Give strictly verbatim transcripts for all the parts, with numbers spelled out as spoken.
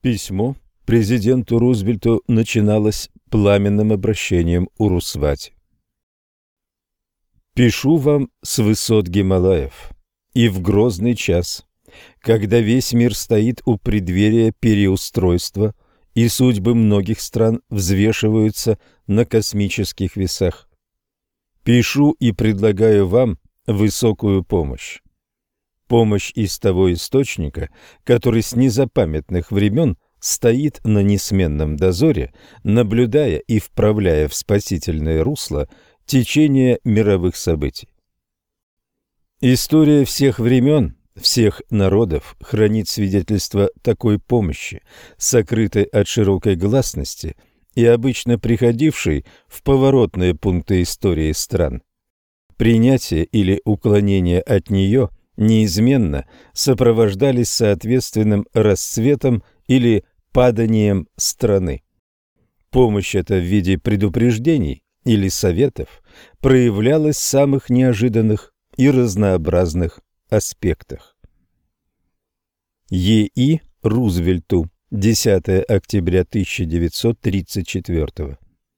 Письмо президенту Рузвельту начиналось пламенным обращением Урусвати. «Пишу вам с высот Гималаев, и в грозный час, когда весь мир стоит у преддверия переустройства, и судьбы многих стран взвешиваются на космических весах. Пишу и предлагаю вам высокую помощь. Помощь из того источника, который с незапамятных времен стоит на несменном дозоре, наблюдая и вправляя в спасительное русло течение мировых событий. История всех времен, всех народов хранит свидетельство такой помощи, сокрытой от широкой гласности и обычно приходившей в поворотные пункты истории стран. Принятие или уклонение от нее неизменно сопровождались соответственным расцветом или паданием страны. Помощь эта в виде предупреждений или советов проявлялась в самых неожиданных и разнообразных аспектах. Е И Рузвельту, десятое октября тысяча девятьсот тридцать четвёртого.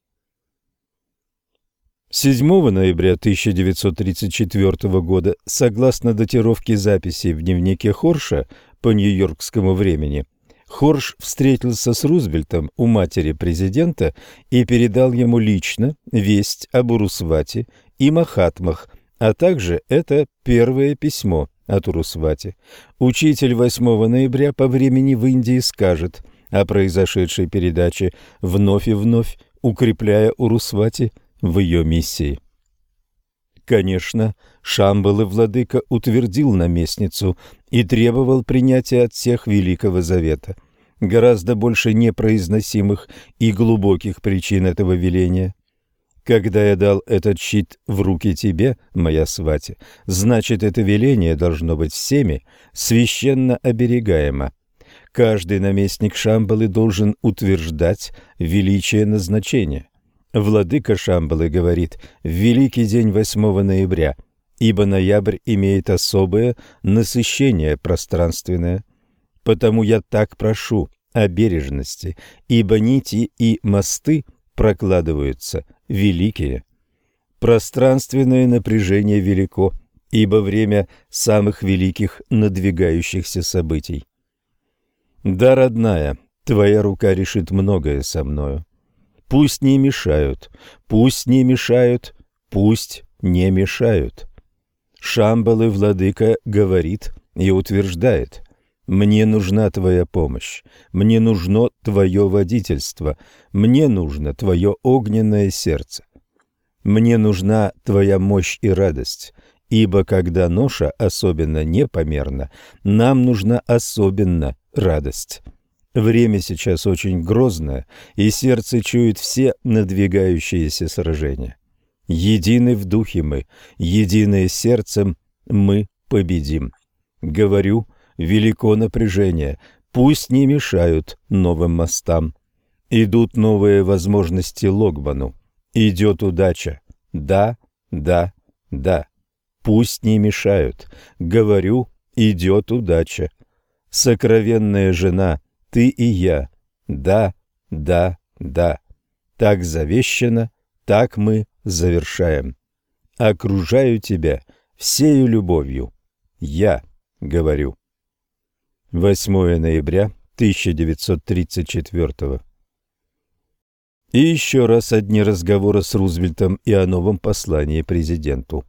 седьмого ноября тысяча девятьсот тридцать четвёртого года, согласно датировке записей в дневнике Хорша по нью-йоркскому времени, Хорш встретился с Рузвельтом у матери президента и передал ему лично весть об Урусвати и Махатмах, а также это первое письмо от Урусвати. Учитель восьмого ноября по времени в Индии скажет о произошедшей передаче, вновь и вновь укрепляя Урусвати в ее миссии. Конечно, Шамбалы владыка утвердил наместницу и требовал принятия от всех Великого Завета. Гораздо больше непроизносимых и глубоких причин этого веления. Когда я дал этот щит в руки тебе, моя свати, значит, это веление должно быть всеми священно оберегаемо. Каждый наместник Шамбалы должен утверждать величие назначения. Владыка Шамбалы говорит в великий день восьмого ноября, ибо ноябрь имеет особое насыщение пространственное. Потому я так прошу о бережности, ибо нити и мосты прокладываются великие. Пространственное напряжение велико, ибо время самых великих надвигающихся событий. Да, родная, твоя рука решит многое со мною. Пусть не мешают, пусть не мешают, пусть не мешают. Шамбалы владыка говорит и утверждает: «Мне нужна твоя помощь, мне нужно твое водительство, мне нужно твое огненное сердце. Мне нужна твоя мощь и радость, ибо когда ноша особенно непомерна, нам нужна особенно радость». Время сейчас очень грозное, и сердце чует все надвигающиеся сражения. Едины в духе мы, единые сердцем мы победим. Говорю, велико напряжение, пусть не мешают новым мостам. Идут новые возможности Логбану, идет удача. Да, да, да, пусть не мешают. Говорю, идет удача. Сокровенная жена, ты и я. Да, да, да. Так завещано, так мы завершаем. Окружаю тебя всею любовью. Я говорю. восьмого ноября тысяча девятьсот тридцать четвёртого. И еще раз одни разговоры с Рузвельтом и о новом послании президенту.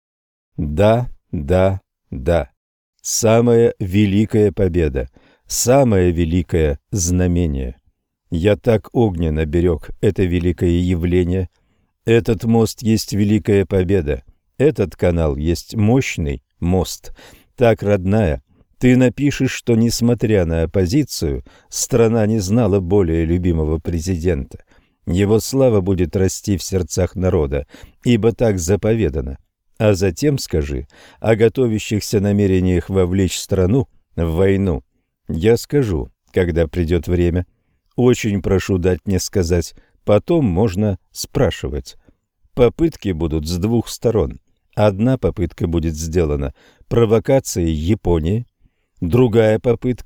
Да, да, да. Самая великая победа. Самое великое знамение. Я так огненно берег это великое явление. Этот мост есть великая победа. Этот канал есть мощный мост. Так, родная, ты напишешь, что, несмотря на оппозицию, страна не знала более любимого президента. Его слава будет расти в сердцах народа, ибо так заповедано. А затем скажи о готовящихся намерениях вовлечь страну в войну. Я скажу, когда придет время. Очень прошу дать мне сказать, потом можно спрашивать. Попытки будут с двух сторон. Одна попытка будет сделана провокацией Японии, другая попытка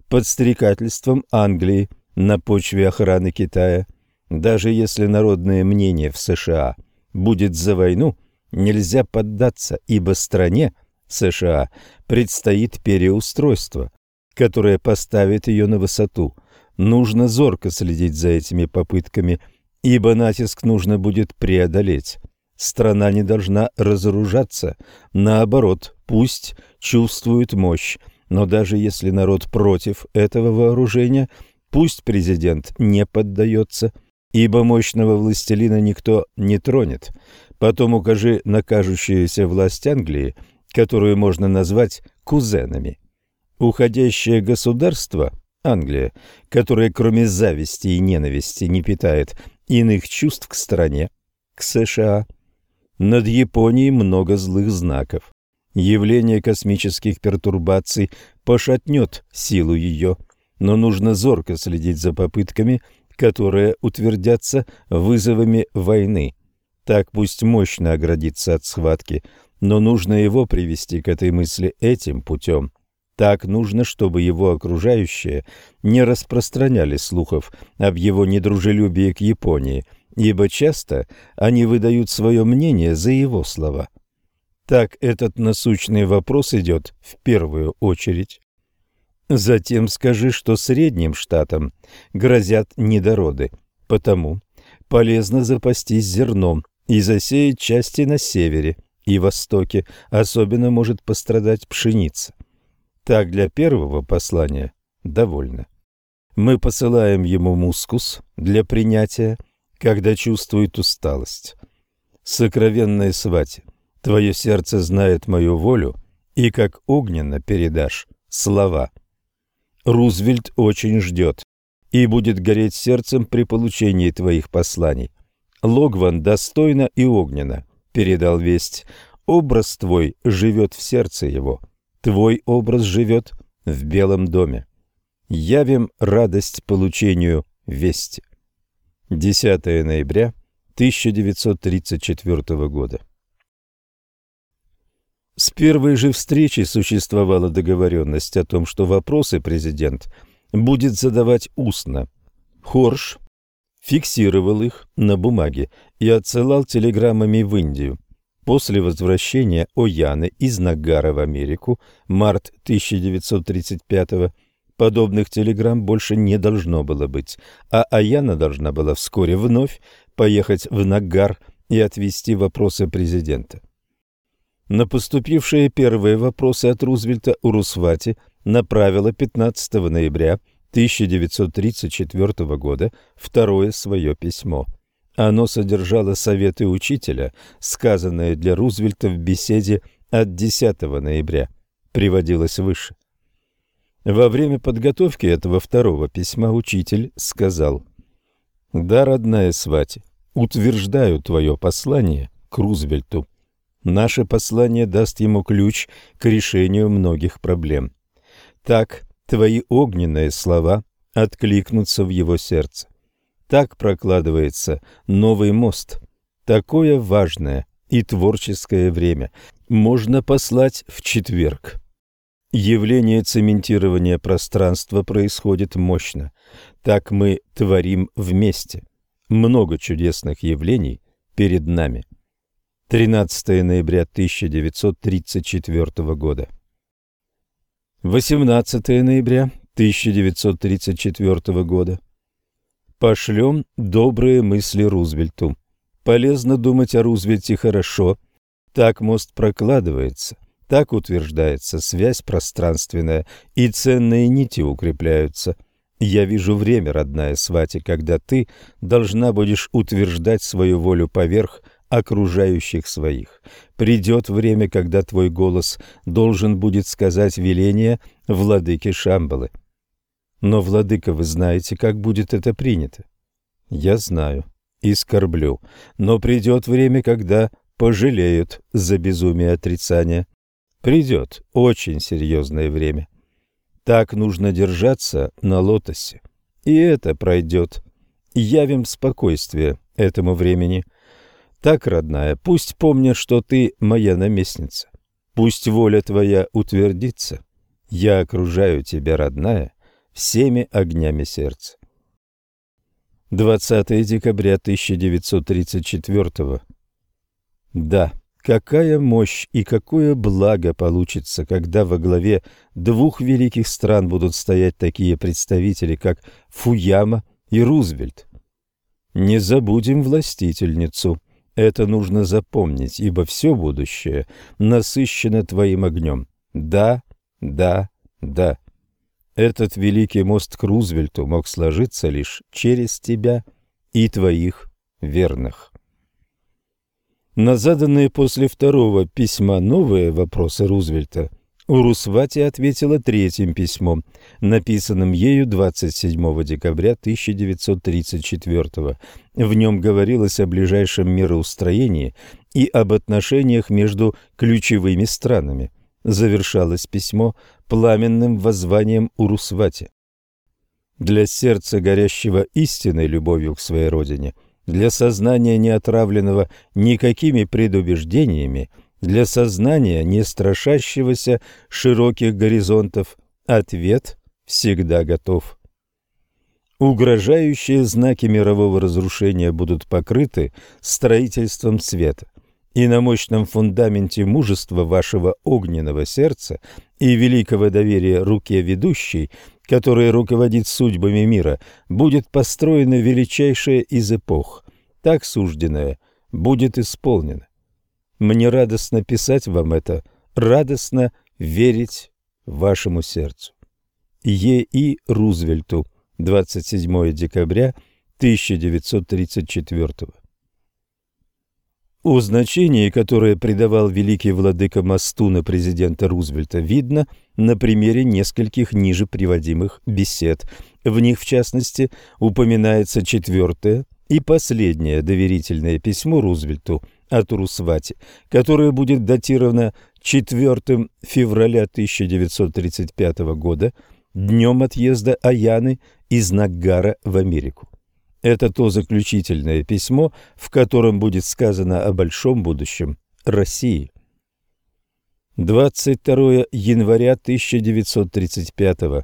подстрекательством Англии на почве охраны Китая. Даже если народное мнение в США будет за войну, нельзя поддаться, ибо стране США предстоит переустройство, которое поставит ее на высоту. Нужно зорко следить за этими попытками, ибо натиск нужно будет преодолеть. Страна не должна разоружаться, наоборот, пусть чувствует мощь, но даже если народ против этого вооружения, пусть президент не поддается, ибо мощного властелина никто не тронет. Потом укажи на кажущуюся власть Англии, которую можно назвать кузенами. Уходящее государство, Англия, которое кроме зависти и ненависти не питает иных чувств к стране, к США. Над Японией много злых знаков. Явление космических пертурбаций пошатнет силу ее, но нужно зорко следить за попытками, которые утвердятся вызовами войны. Так пусть мощно оградиться от схватки, но нужно его привести к этой мысли этим путем. Так нужно, чтобы его окружающие не распространяли слухов об его недружелюбии к Японии, ибо часто они выдают свое мнение за его слова. Так этот насущный вопрос идет в первую очередь. Затем скажи, что средним штатам грозят недороды, потому полезно запастись зерном и засеять части на севере и востоке, особенно может пострадать пшеница. Так для первого послания довольно. Мы посылаем ему мускус для принятия, когда чувствует усталость. Сокровенная свати, твое сердце знает мою волю, и как огненно передашь слова. Рузвельт очень ждет и будет гореть сердцем при получении твоих посланий. Логван достойно и огненно передал весть. Образ твой живет в сердце его, твой образ живет в Белом доме. Явим радость получению вести. десятое ноября тысяча девятьсот тридцать четвёртого года. С первой же встречи существовала договоренность о том, что вопросы президент будет задавать устно. Хорш фиксировал их на бумаге и отсылал телеграммами в Индию. После возвращения Ояны из Нагара в Америку, март тысяча девятьсот тридцать пятого, подобных телеграмм больше не должно было быть, а Ояна должна была вскоре вновь поехать в Нагар и отвести вопросы президента. На поступившие первые вопросы от Рузвельта Урусвати направила пятнадцатого ноября тысяча девятьсот тридцать четвёртого года второе свое письмо. Оно содержало советы учителя, сказанные для Рузвельта в беседе от десятого ноября, приводилось выше. Во время подготовки этого второго письма учитель сказал: «Да, родная Свати, утверждаю твое послание к Рузвельту. Наше послание даст ему ключ к решению многих проблем. Так твои огненные слова откликнутся в его сердце. Так прокладывается новый мост. Такое важное и творческое время можно послать в четверг. Явление цементирования пространства происходит мощно. Так мы творим вместе. Много чудесных явлений перед нами». тринадцатое ноября тысяча девятьсот тридцать четвёртого года. восемнадцатое ноября тысяча девятьсот тридцать четвёртого года. Пошлем добрые мысли Рузвельту. Полезно думать о Рузвельте хорошо. Так мост прокладывается, так утверждается связь пространственная, и ценные нити укрепляются. Я вижу время, родная Свати, когда ты должна будешь утверждать свою волю поверх окружающих своих. Придет время, когда твой голос должен будет сказать веление владыке Шамбалы. Но, владыка, вы знаете, как будет это принято? Я знаю и скорблю, но придет время, когда пожалеют за безумие отрицания. Придет очень серьезное время. Так нужно держаться на лотосе, и это пройдет. Явим спокойствие этому времени. Так, родная, пусть помнят, что ты моя наместница. Пусть воля твоя утвердится. Я окружаю тебя, родная, всеми огнями сердца. двадцатое декабря тысяча девятьсот тридцать четвёртого. Да, какая мощь и какое благо получится, когда во главе двух великих стран будут стоять такие представители, как Фуяма и Рузвельт. Не забудем властительницу. Это нужно запомнить, ибо все будущее насыщено твоим огнем. Да, да, да. Этот великий мост к Рузвельту мог сложиться лишь через тебя и твоих верных. На заданные после второго письма новые вопросы Рузвельта Урусвати ответила третьим письмом, написанным ею двадцать седьмого декабря тысяча девятьсот тридцать четвёртого. В нем говорилось о ближайшем мироустроении и об отношениях между ключевыми странами. Завершалось письмо пламенным воззванием Урусвати. Для сердца, горящего истинной любовью к своей родине, для сознания, не отравленного никакими предубеждениями, для сознания, не страшащегося широких горизонтов, ответ всегда готов. Угрожающие знаки мирового разрушения будут покрыты строительством света, и на мощном фундаменте мужества вашего огненного сердца и великого доверия руке ведущей, которая руководит судьбами мира, будет построена величайшая из эпох. Так сужденное будет исполнено. Мне радостно писать вам это, радостно верить вашему сердцу. Е И Рузвельту, двадцать седьмого декабря тысяча девятьсот тридцать четвёртого. О значении, которое придавал великий владыка Мастуна президента Рузвельта, видно на примере нескольких ниже приводимых бесед. В них, в частности, упоминается четвертое и последнее доверительное письмо Рузвельту от Урусвати, которое будет датировано четвёртого февраля тысяча девятьсот тридцать пятого года, днем отъезда Аяны из Наггара в Америку. Это то заключительное письмо, в котором будет сказано о большом будущем России. двадцать второго января тысяча девятьсот тридцать пятого.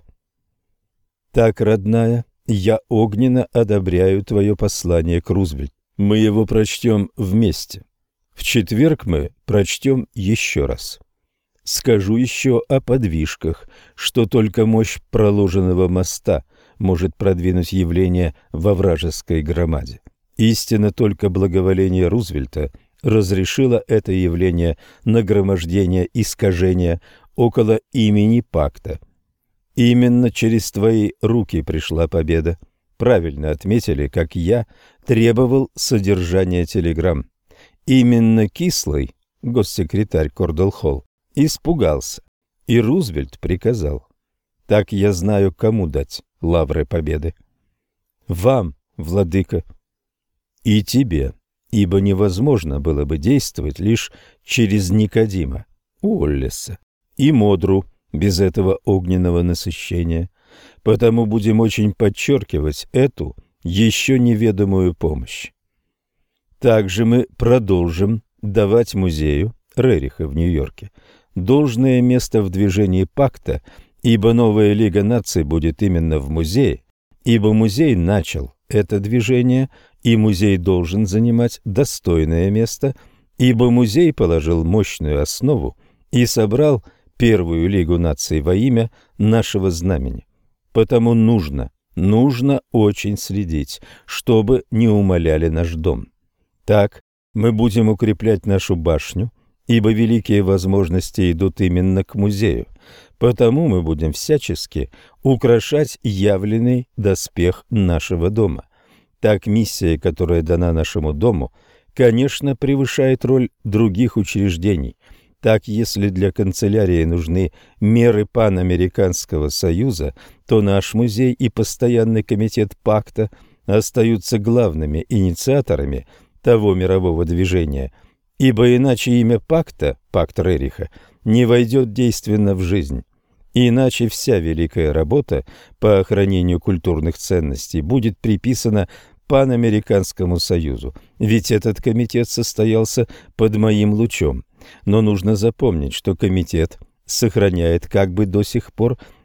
Так, родная, я огненно одобряю твое послание к Рузвельту. Мы его прочтем вместе. В четверг мы прочтем еще раз. Скажу еще о подвижках, что только мощь проложенного моста может продвинуть явление во вражеской громаде. Истинно только благоволение Рузвельта разрешило это явление нагромождения искажения около имени пакта. Именно через твои руки пришла победа. Правильно отметили, как я требовал содержания телеграмм. Именно Кислый, госсекретарь Кордел-Холл, испугался, и Рузвельт приказал. Так я знаю, кому дать лавры победы. Вам, владыка, и тебе, ибо невозможно было бы действовать лишь через Никодима, Уоллеса и Модру без этого огненного насыщения. Потому будем очень подчеркивать эту еще неведомую помощь. Также мы продолжим давать музею Рериха в Нью-Йорке должное место в движении пакта, ибо новая Лига наций будет именно в музее, ибо музей начал это движение, и музей должен занимать достойное место, ибо музей положил мощную основу и собрал первую Лигу наций во имя нашего знамени. Потому нужно, нужно очень следить, чтобы не умаляли наш дом. Так мы будем укреплять нашу башню, ибо великие возможности идут именно к музею. Потому мы будем всячески украшать явленный доспех нашего дома. Так миссия, которая дана нашему дому, конечно, превышает роль других учреждений. Так, если для канцелярии нужны меры Панамериканского союза, то наш музей и постоянный комитет пакта остаются главными инициаторами того мирового движения, ибо иначе имя пакта, пакт Рериха, не войдет действенно в жизнь. Иначе вся великая работа по охранению культурных ценностей будет приписана Панамериканскому союзу, ведь этот комитет состоялся под моим лучом. Но нужно запомнить, что комитет сохраняет как бы до сих пор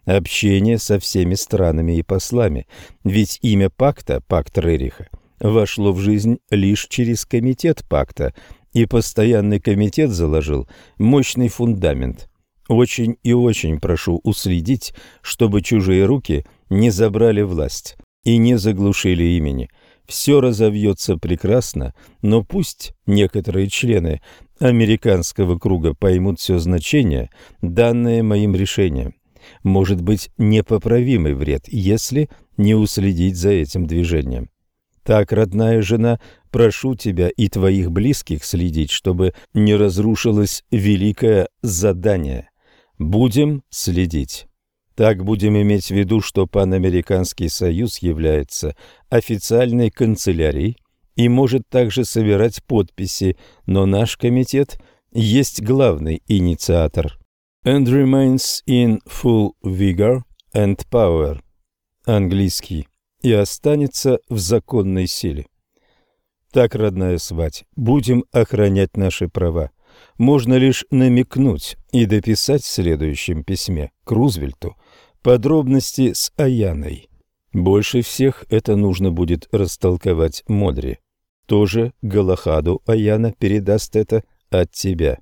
общение со всеми странами и послами, ведь имя пакта, пакт Рериха, вошло в жизнь лишь через комитет пакта, и постоянный комитет заложил мощный фундамент. Очень и очень прошу уследить, чтобы чужие руки не забрали власть и не заглушили имени. Все разовьется прекрасно, но пусть некоторые члены американского круга поймут все значение, данное моим решением. Может быть непоправимый вред, если не уследить за этим движением. Так, родная жена, прошу тебя и твоих близких следить, чтобы не разрушилось великое задание. Будем следить. Так будем иметь в виду, что Панамериканский союз является официальной канцелярией и может также собирать подписи, но наш комитет есть главный инициатор. And remains in full vigor and power. Английский. И останется в законной силе. Так, родная свать, будем охранять наши права. Можно лишь намекнуть и дописать в следующем письме к Рузвельту подробности с Аяной. Больше всех это нужно будет растолковать Модри. Тоже Галахаду Аяна передаст это от тебя.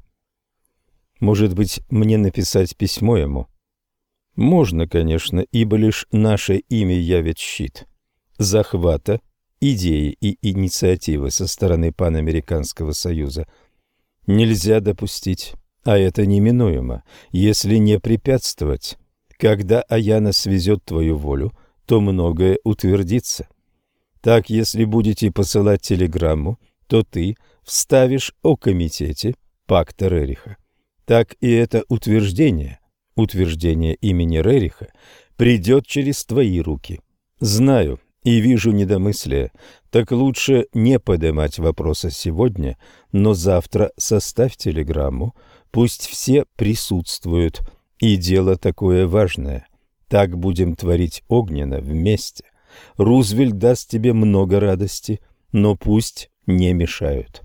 Может быть, мне написать письмо ему? Можно, конечно, ибо лишь наше имя явит щит. Захвата, идеи и инициативы со стороны Панамериканского союза нельзя допустить, а это неминуемо, если не препятствовать. Когда Аяна свезет твою волю, то многое утвердится. Так, если будете посылать телеграмму, то ты вставишь о комитете пакта Рериха. Так и это утверждение, утверждение имени Рериха, придет через твои руки. Знаю и вижу недомыслие, так лучше не поднимать вопроса сегодня, но завтра составь телеграмму, пусть все присутствуют, и дело такое важное. Так будем творить огненно вместе. Рузвельт даст тебе много радости, но пусть не мешают.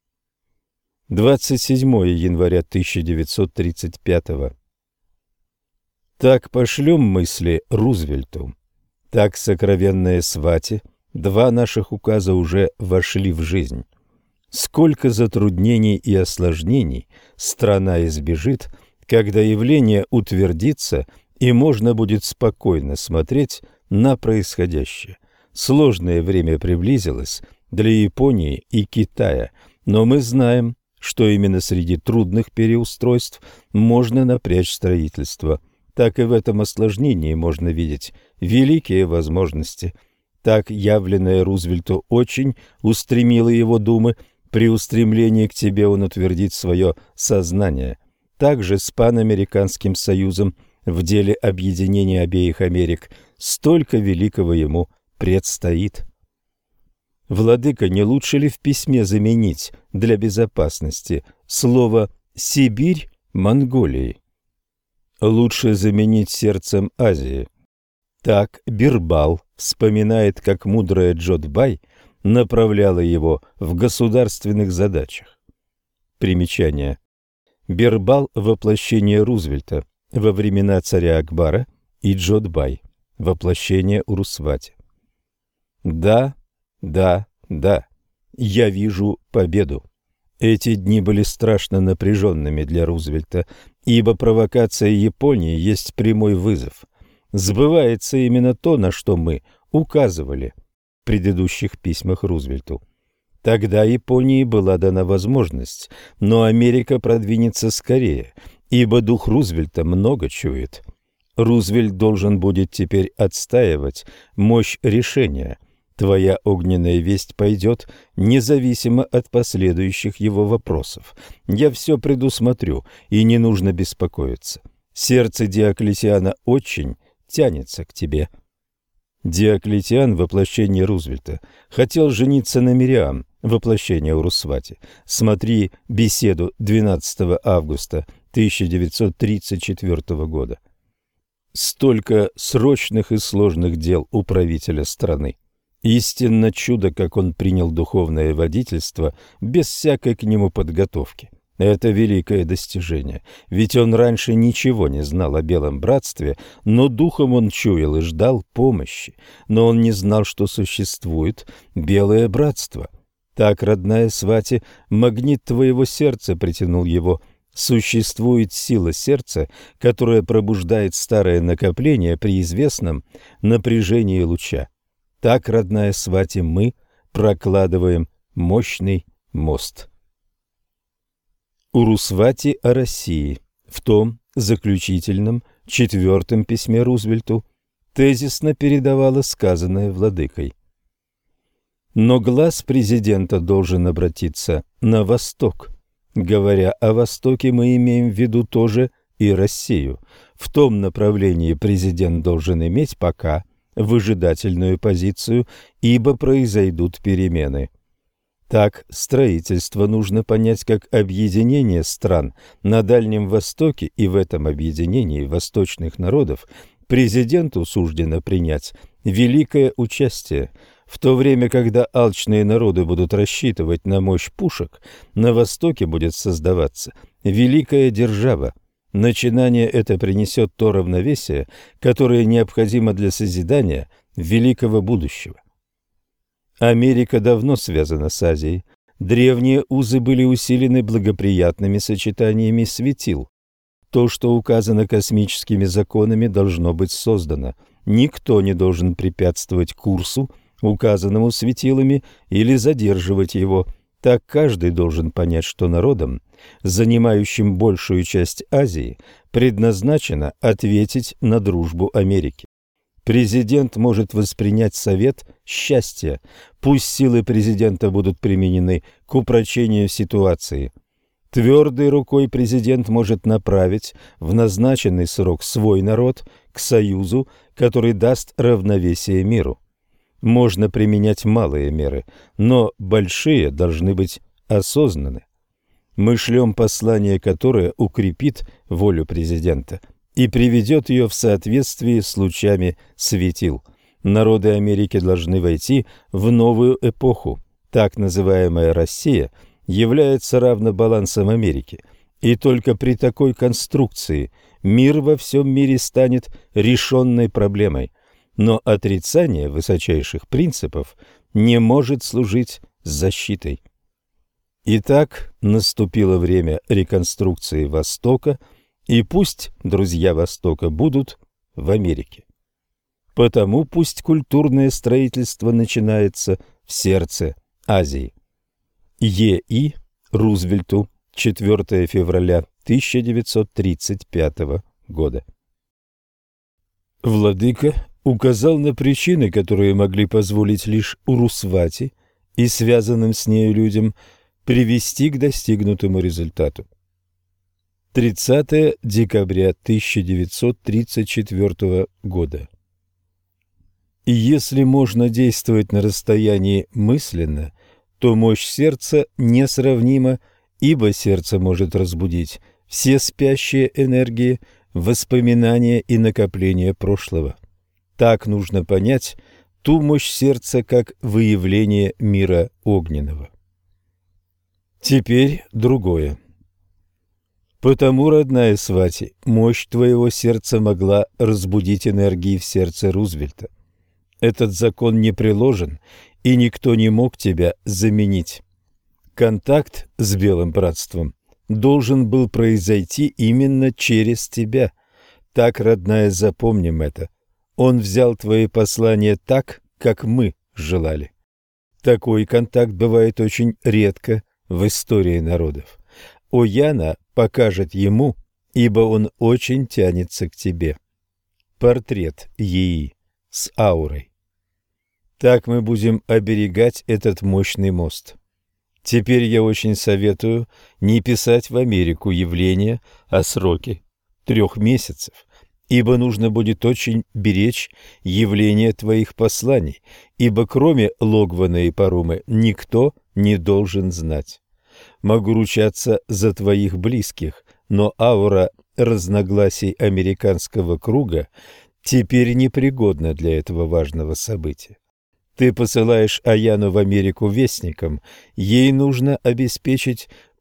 двадцать седьмого января тысяча девятьсот тридцать пятого. Так пошлем мысли Рузвельту. Так, сокровенные свати, два наших указа уже вошли в жизнь. Сколько затруднений и осложнений страна избежит, когда явление утвердится, и можно будет спокойно смотреть на происходящее. Сложное время приблизилось для Японии и Китая, но мы знаем, что именно среди трудных переустройств можно напрячь строительство. Так и в этом осложнении можно видеть великие возможности. Так явленное Рузвельту очень устремило его думы, при устремлении к тебе он утвердит свое сознание. Также с Панамериканским союзом в деле объединения обеих Америк столько великого ему предстоит. Владыка, не лучше ли в письме заменить для безопасности слово «Сибирь» Монголии? Лучше заменить сердцем Азии. Так Бирбал вспоминает, как мудрая Джодбай направляла его в государственных задачах. Примечание. Бирбал – воплощение Рузвельта во времена царя Акбара, и Джодбай – воплощение Урусвати. Да, да, да, я вижу победу. Эти дни были страшно напряженными для Рузвельта, ибо провокация Японии есть прямой вызов. Сбывается именно то, на что мы указывали в предыдущих письмах Рузвельту. Тогда Японии была дана возможность, но Америка продвинется скорее, ибо дух Рузвельта много чует. Рузвельт должен будет теперь отстаивать мощь решения. Твоя огненная весть пойдет независимо от последующих его вопросов. Я все предусмотрю, и не нужно беспокоиться. Сердце Диоклетиана очень тянется к тебе. Диоклетиан, воплощение Рузвельта, хотел жениться на Мириам, воплощение Урусвати. Смотри беседу двенадцатого августа тысяча девятьсот тридцать четвёртого года. Столько срочных и сложных дел у правителя страны. Истинно чудо, как он принял духовное водительство без всякой к нему подготовки. Это великое достижение, ведь он раньше ничего не знал о Белом Братстве, но духом он чуял и ждал помощи, но он не знал, что существует Белое Братство. Так, родная Свати, магнит твоего сердца притянул его. Существует сила сердца, которая пробуждает старое накопление при известном напряжении луча. Так, родная Свати, мы прокладываем мощный мост. Урусвати о России. В том заключительном, четвертом письме Рузвельту тезисно передавала сказанное владыкой. Но глаз президента должен обратиться на восток. Говоря о Востоке, мы имеем в виду тоже и Россию. В том направлении президент должен иметь пока выжидательную позицию, ибо произойдут перемены. Так, строительство нужно понять как объединение стран на Дальнем Востоке, и в этом объединении восточных народов президенту суждено принять великое участие. В то время, когда алчные народы будут рассчитывать на мощь пушек, на Востоке будет создаваться великая держава. Начинание это принесет то равновесие, которое необходимо для созидания великого будущего. Америка давно связана с Азией. Древние узы были усилены благоприятными сочетаниями светил. То, что указано космическими законами, должно быть создано. Никто не должен препятствовать курсу, указанному светилами, или задерживать его. Так каждый должен понять, что народам, занимающим большую часть Азии, предназначено ответить на дружбу Америки. Президент может воспринять совет счастья. Пусть силы президента будут применены к упрочению ситуации. Твердой рукой президент может направить в назначенный срок свой народ к союзу, который даст равновесие миру. Можно применять малые меры, но большие должны быть осознаны. Мы шлем послание, которое укрепит волю президента и приведет ее в соответствии с лучами светил. Народы Америки должны войти в новую эпоху. Так называемая Россия является равнобалансом Америки, и только при такой конструкции мир во всем мире станет решенной проблемой. Но отрицание высочайших принципов не может служить защитой. Итак, наступило время реконструкции Востока, и пусть друзья Востока будут в Америке. Потому пусть культурное строительство начинается в сердце Азии. Е И Рузвельту, четвёртого февраля тысяча девятьсот тридцать пятого года. Владыка указал на причины, которые могли позволить лишь Урусвати и связанным с нею людям привести к достигнутому результату. тридцатого декабря тысяча девятьсот тридцать четвёртого года. И если можно действовать на расстоянии мысленно, то мощь сердца несравнима, ибо сердце может разбудить все спящие энергии, воспоминания и накопления прошлого. Так нужно понять ту мощь сердца как выявление мира огненного. Теперь другое. Потому, родная Свати, мощь твоего сердца могла разбудить энергии в сердце Рузвельта. Этот закон не приложен, и никто не мог тебя заменить. Контакт с Белым Братством должен был произойти именно через тебя. Так, родная, запомним это. Он взял твои послания так, как мы желали. Такой контакт бывает очень редко в истории народов. Ояна покажет ему, ибо он очень тянется к тебе. Портрет Еи с аурой. Так мы будем оберегать этот мощный мост. Теперь я очень советую не писать в Америку явления о сроке трех месяцев, ибо нужно будет очень беречь явление твоих посланий, ибо кроме Логвана и Парумы никто не должен знать. Могу ручаться за твоих близких, но аура разногласий американского круга теперь непригодна для этого важного события. Ты посылаешь Аяну в Америку вестником, ей нужно обеспечить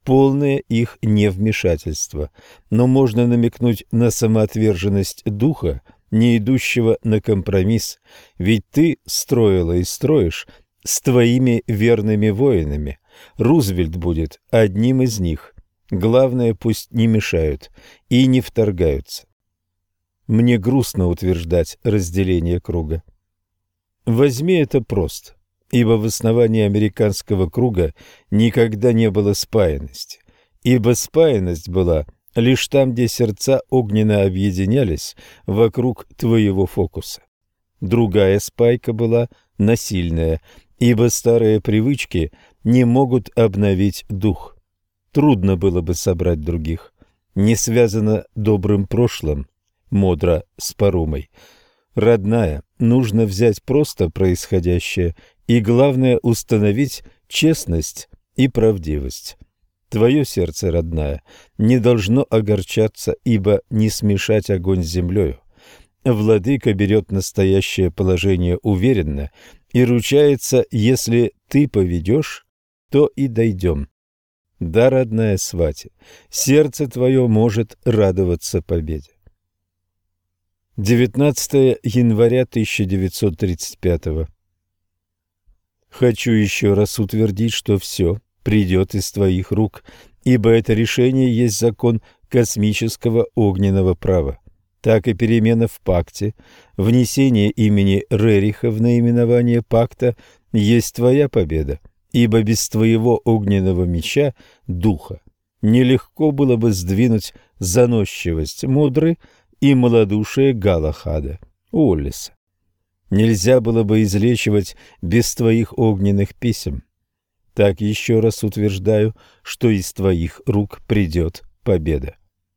полное их невмешательство, но можно намекнуть на самоотверженность духа, не идущего на компромисс, ведь ты строила и строишь с твоими верными воинами. Рузвельт будет одним из них. Главное, пусть не мешают и не вторгаются. Мне грустно утверждать разделение круга. Возьми это просто, ибо в основании американского круга никогда не было спаянности, ибо спаянность была лишь там, где сердца огненно объединялись вокруг твоего фокуса. Другая спайка была насильная, ибо старые привычки не могут обновить дух. Трудно было бы собрать других. Не связано добрым прошлым, мудро с Парумой. Родная, нужно взять просто происходящее и, главное, установить честность и правдивость. Твое сердце, родная, не должно огорчаться, ибо не смешать огонь с землею. Владыка берет настоящее положение уверенно и ручается, если ты поведешь, то и дойдем. Да, родная свати, сердце твое может радоваться победе. девятнадцатого января тысяча девятьсот тридцать пятого. Хочу еще раз утвердить, что все придет из твоих рук, ибо это решение есть закон космического огненного права. Так и перемена в пакте, внесение имени Рериха в наименование пакта есть твоя победа, ибо без твоего огненного меча, духа, нелегко было бы сдвинуть заносчивость Мудры и малодушие Галахада, Уоллеса. Нельзя было бы излечивать без твоих огненных писем. Так еще раз утверждаю, что из твоих рук придет победа.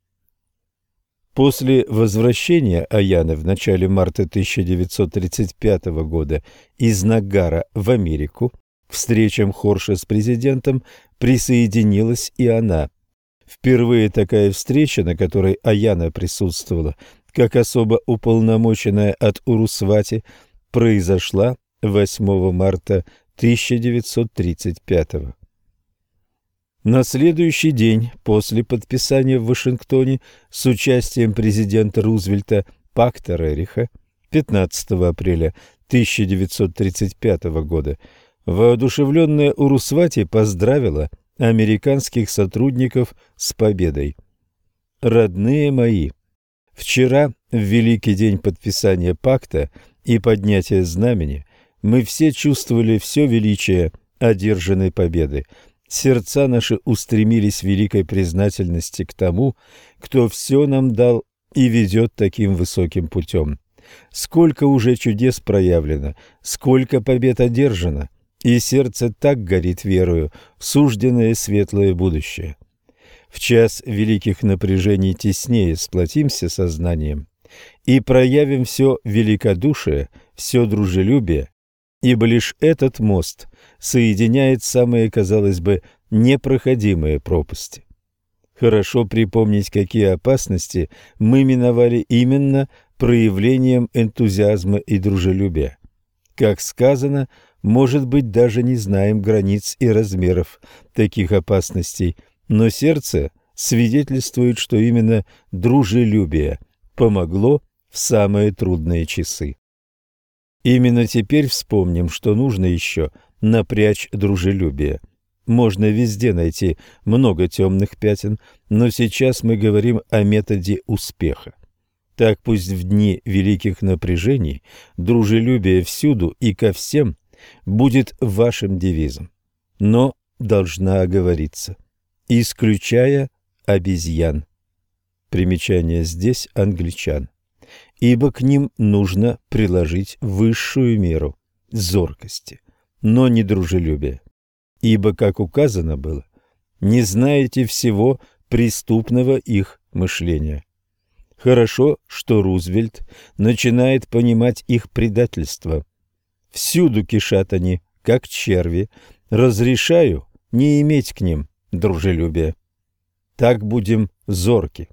После возвращения Аяны в начале марта тысяча девятьсот тридцать пятого года из Нагара в Америку к встречам Хорша с президентом присоединилась и она. Впервые такая встреча, на которой Аяна присутствовала, как особо уполномоченная от Урусвати, произошла восьмого марта тысяча девятьсот тридцать пятого. На следующий день после подписания в Вашингтоне с участием президента Рузвельта пакта Рериха пятнадцатого апреля тысяча девятьсот тридцать пятого года, воодушевленная Урусвати поздравила американских сотрудников с победой. Родные мои, вчера, в великий день подписания пакта и поднятия знамени, мы все чувствовали все величие одержанной победы. Сердца наши устремились в великой признательности к тому, кто все нам дал и ведет таким высоким путем. Сколько уже чудес проявлено, сколько побед одержано, и сердце так горит верою в сужденное светлое будущее. В час великих напряжений теснее сплотимся сознанием и проявим все великодушие, все дружелюбие, ибо лишь этот мост соединяет самые, казалось бы, непроходимые пропасти. Хорошо припомнить, какие опасности мы миновали именно проявлением энтузиазма и дружелюбия. Как сказано, может быть, даже не знаем границ и размеров таких опасностей, но сердце свидетельствует, что именно дружелюбие помогло в самые трудные часы. Именно теперь вспомним, что нужно еще напрячь дружелюбие. Можно везде найти много темных пятен, но сейчас мы говорим о методе успеха. Так пусть в дни великих напряжений дружелюбие всюду и ко всем будет вашим девизом, но должна оговориться, исключая обезьян. Примечание здесь англичан. Ибо к ним нужно приложить высшую меру зоркости, но не дружелюбия. Ибо, как указано было, не знаете всего преступного их мышления. Хорошо, что Рузвельт начинает понимать их предательство. Всюду кишат они, как черви. Разрешаю не иметь к ним дружелюбия. Так будем зорки.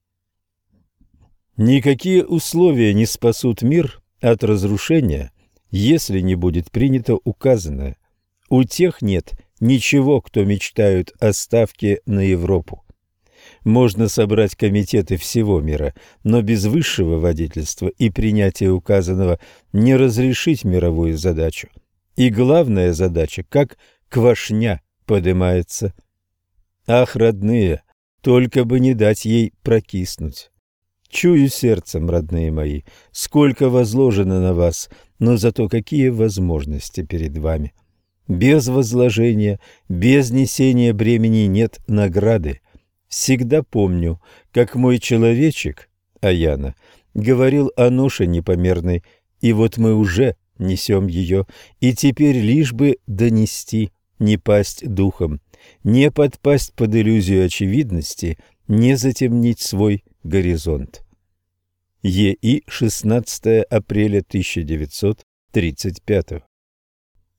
Никакие условия не спасут мир от разрушения, если не будет принято указанное. У тех нет ничего, кто мечтают о ставке на Европу. Можно собрать комитеты всего мира, но без высшего водительства и принятия указанного не разрешить мировую задачу. И главная задача, как квашня подымается. Ах, родные, только бы не дать ей прокиснуть. Чую сердцем, родные мои, сколько возложено на вас, но зато какие возможности перед вами. Без возложения, без несения бремени нет награды. Всегда помню, как мой человечек, Аяна, говорил о ноше непомерной, и вот мы уже несем ее, и теперь лишь бы донести, не пасть духом, не подпасть под иллюзию очевидности, не затемнить свой горизонт. Е И, шестнадцатое апреля тысяча девятьсот тридцать пятого.